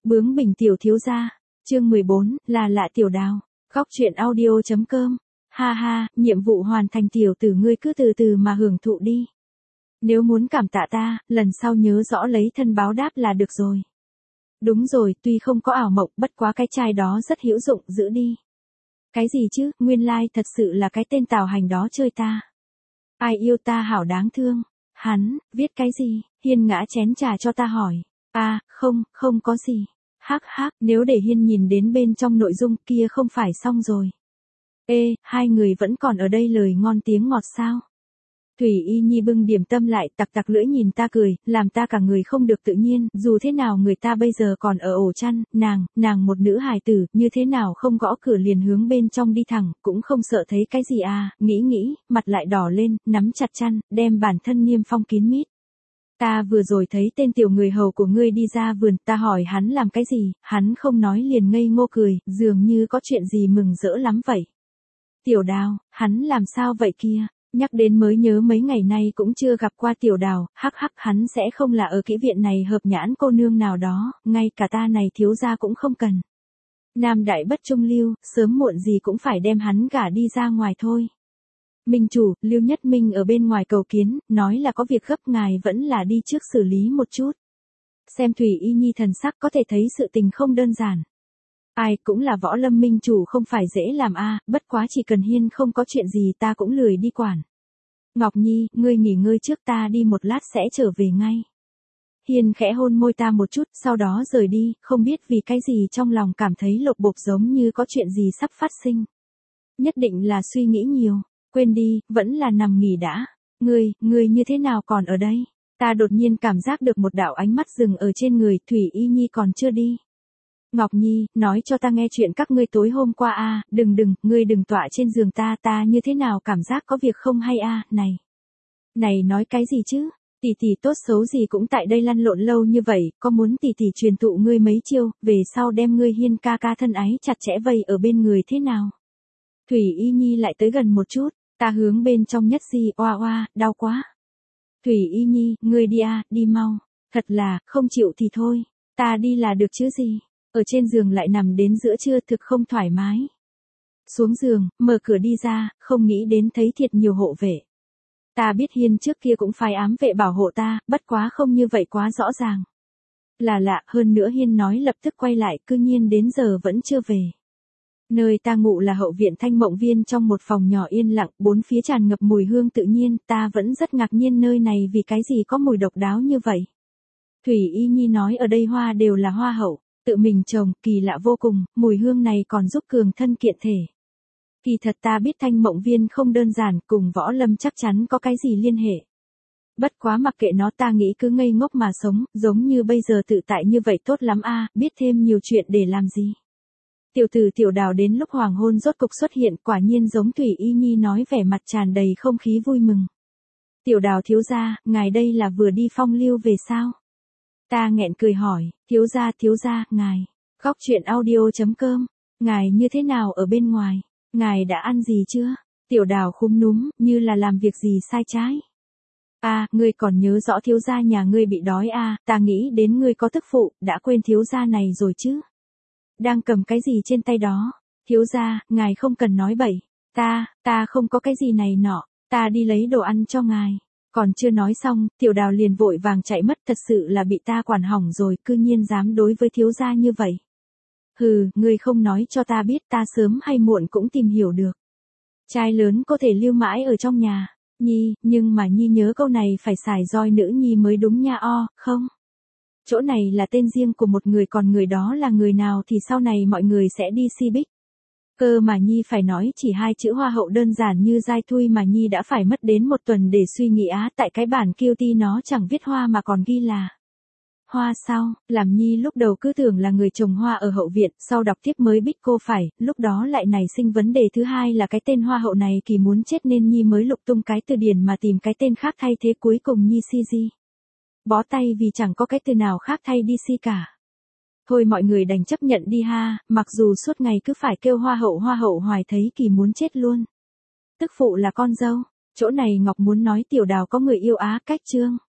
Bướng bỉnh tiểu thiếu gia, chương 14, là lạ tiểu đào, góc truyện audio.com. Ha ha, nhiệm vụ hoàn thành tiểu tử ngươi cứ từ từ mà hưởng thụ đi. Nếu muốn cảm tạ ta, lần sau nhớ rõ lấy thân báo đáp là được rồi. Đúng rồi, tuy không có ảo mộng, bất quá cái chai đó rất hữu dụng, giữ đi. Cái gì chứ, nguyên lai thật sự là cái tên Tào Hành đó chơi ta. Ai yêu ta hảo đáng thương. Hắn, viết cái gì? Hiên ngã chén trà cho ta hỏi. À, không có gì. Hắc hắc, nếu để Hiên nhìn đến bên trong nội dung kia không phải xong rồi. Ê, hai người vẫn còn ở đây lời ngon tiếng ngọt sao? Thủy Y Nhi bưng điểm tâm lại, tặc lưỡi nhìn ta cười, làm ta cả người không được tự nhiên, dù thế nào người ta bây giờ còn ở ổ chăn, nàng một nữ hài tử, như thế nào không gõ cửa liền hướng bên trong đi thẳng, cũng không sợ thấy cái gì à, nghĩ, mặt lại đỏ lên, nắm chặt chăn, đem bản thân niêm phong kín mít. Ta vừa rồi thấy tên tiểu người hầu của ngươi đi ra vườn, ta hỏi hắn làm cái gì, hắn không nói liền ngây ngô cười, dường như có chuyện gì mừng rỡ lắm vậy. Tiểu Đào, hắn làm sao vậy kia? Nhắc đến mới nhớ mấy ngày nay cũng chưa gặp qua Tiểu Đào, hắc hắn sẽ không là ở kỹ viện này hợp nhãn cô nương nào đó, ngay cả ta này thiếu gia cũng không cần. Nam đại bất trung lưu, sớm muộn gì cũng phải đem hắn gả đi ra ngoài thôi. Minh chủ, Lưu Nhất Minh ở bên ngoài cầu kiến, nói là có việc gấp ngài vẫn là đi trước xử lý một chút. Xem Thủy Y Nhi thần sắc có thể thấy sự tình không đơn giản. Ai cũng là Võ Lâm Minh chủ không phải dễ làm a, bất quá chỉ cần Hiên không có chuyện gì ta cũng lười đi quản. Ngọc Nhi, ngươi nghỉ ngơi trước ta đi một lát sẽ trở về ngay. Hiên khẽ hôn môi ta một chút, sau đó rời đi, không biết vì cái gì trong lòng cảm thấy lột bột giống như có chuyện gì sắp phát sinh. Nhất định là suy nghĩ nhiều, quên đi, vẫn là nằm nghỉ đã. Ngươi như thế nào còn ở đây? Ta đột nhiên cảm giác được một đạo ánh mắt dừng ở trên người, Thủy Y Nhi còn chưa đi. Ngọc Nhi, nói cho ta nghe chuyện các ngươi tối hôm qua a, ngươi đừng tọa trên giường ta như thế nào cảm giác có việc không hay a, này nói cái gì chứ, tỷ tốt xấu gì cũng tại đây lăn lộn lâu như vậy, có muốn tỷ truyền thụ ngươi mấy chiêu, về sau đem ngươi Hiên ca thân ái chặt chẽ vây ở bên người thế nào? Thủy Y Nhi lại tới gần một chút, ta hướng bên trong nhất si, oa, đau quá. Thủy Y Nhi, ngươi đi a, đi mau, thật là, không chịu thì thôi, ta đi là được chứ gì. Ở trên giường lại nằm đến giữa trưa thực không thoải mái. Xuống giường, mở cửa đi ra, không nghĩ đến thấy thiệt nhiều hộ vệ. Ta biết Hiên trước kia cũng phải ám vệ bảo hộ ta, bất quá không như vậy quá rõ ràng. Là lạ, hơn nữa Hiên nói lập tức quay lại, cư nhiên đến giờ vẫn chưa về. Nơi ta ngủ là hậu viện Thanh Mộng Viên trong một phòng nhỏ yên lặng, bốn phía tràn ngập mùi hương tự nhiên, ta vẫn rất ngạc nhiên nơi này vì cái gì có mùi độc đáo như vậy. Thủy Y Nhi nói ở đây hoa đều là hoa hậu. Tự mình trồng, kỳ lạ vô cùng, mùi hương này còn giúp cường thân kiện thể. Kỳ thật ta biết Thanh Mộng Viên không đơn giản, cùng Võ Lâm chắc chắn có cái gì liên hệ. Bất quá mặc kệ nó ta nghĩ cứ ngây ngốc mà sống, giống như bây giờ tự tại như vậy tốt lắm a, biết thêm nhiều chuyện để làm gì. Tiểu tử Tiểu Đào đến lúc hoàng hôn rốt cục xuất hiện, quả nhiên giống Thủy Y Nhi nói vẻ mặt tràn đầy không khí vui mừng. Tiểu Đào thiếu gia, ngài đây là vừa đi phong lưu về sao? Ta nghẹn cười hỏi, thiếu gia, ngài, góc truyện audio.com, ngài như thế nào ở bên ngoài, ngài đã ăn gì chưa? Tiểu Đào khúm núm, như là làm việc gì sai trái. À, ngươi còn nhớ rõ thiếu gia nhà ngươi bị đói à, ta nghĩ đến ngươi có tức phụ, đã quên thiếu gia này rồi chứ. Đang cầm cái gì trên tay đó? Thiếu gia, ngài không cần nói bậy, ta không có cái gì này nọ, ta đi lấy đồ ăn cho ngài. Còn chưa nói xong, Tiểu Đào liền vội vàng chạy mất, thật sự là bị ta quản hỏng rồi, cư nhiên dám đối với thiếu gia như vậy. Hừ, ngươi không nói cho ta biết ta sớm hay muộn cũng tìm hiểu được. Trai lớn có thể lưu mãi ở trong nhà, Nhi, nhưng mà Nhi nhớ câu này phải xài roi nữ Nhi mới đúng nha không? Chỗ này là tên riêng của một người còn người đó là người nào thì sau này mọi người sẽ đi si bích. Cơ mà Nhi phải nói chỉ hai chữ hoa hậu đơn giản như dai thui mà Nhi đã phải mất đến một tuần để suy nghĩ á, tại cái bản QT nó chẳng viết hoa mà còn ghi là hoa sao, làm Nhi lúc đầu cứ tưởng là người trồng hoa ở hậu viện, sau đọc tiếp mới biết cô phải, lúc đó lại nảy sinh vấn đề thứ hai là cái tên hoa hậu này kỳ muốn chết nên Nhi mới lục tung cái từ điển mà tìm cái tên khác thay thế, cuối cùng Nhi si di. Bó tay vì chẳng có cái từ nào khác thay đi si cả. Thôi mọi người đành chấp nhận đi ha, mặc dù suốt ngày cứ phải kêu hoa hậu hoài thấy kỳ muốn chết luôn. Tức phụ là con dâu, chỗ này Ngọc muốn nói Tiểu Đào có người yêu á, cách chương.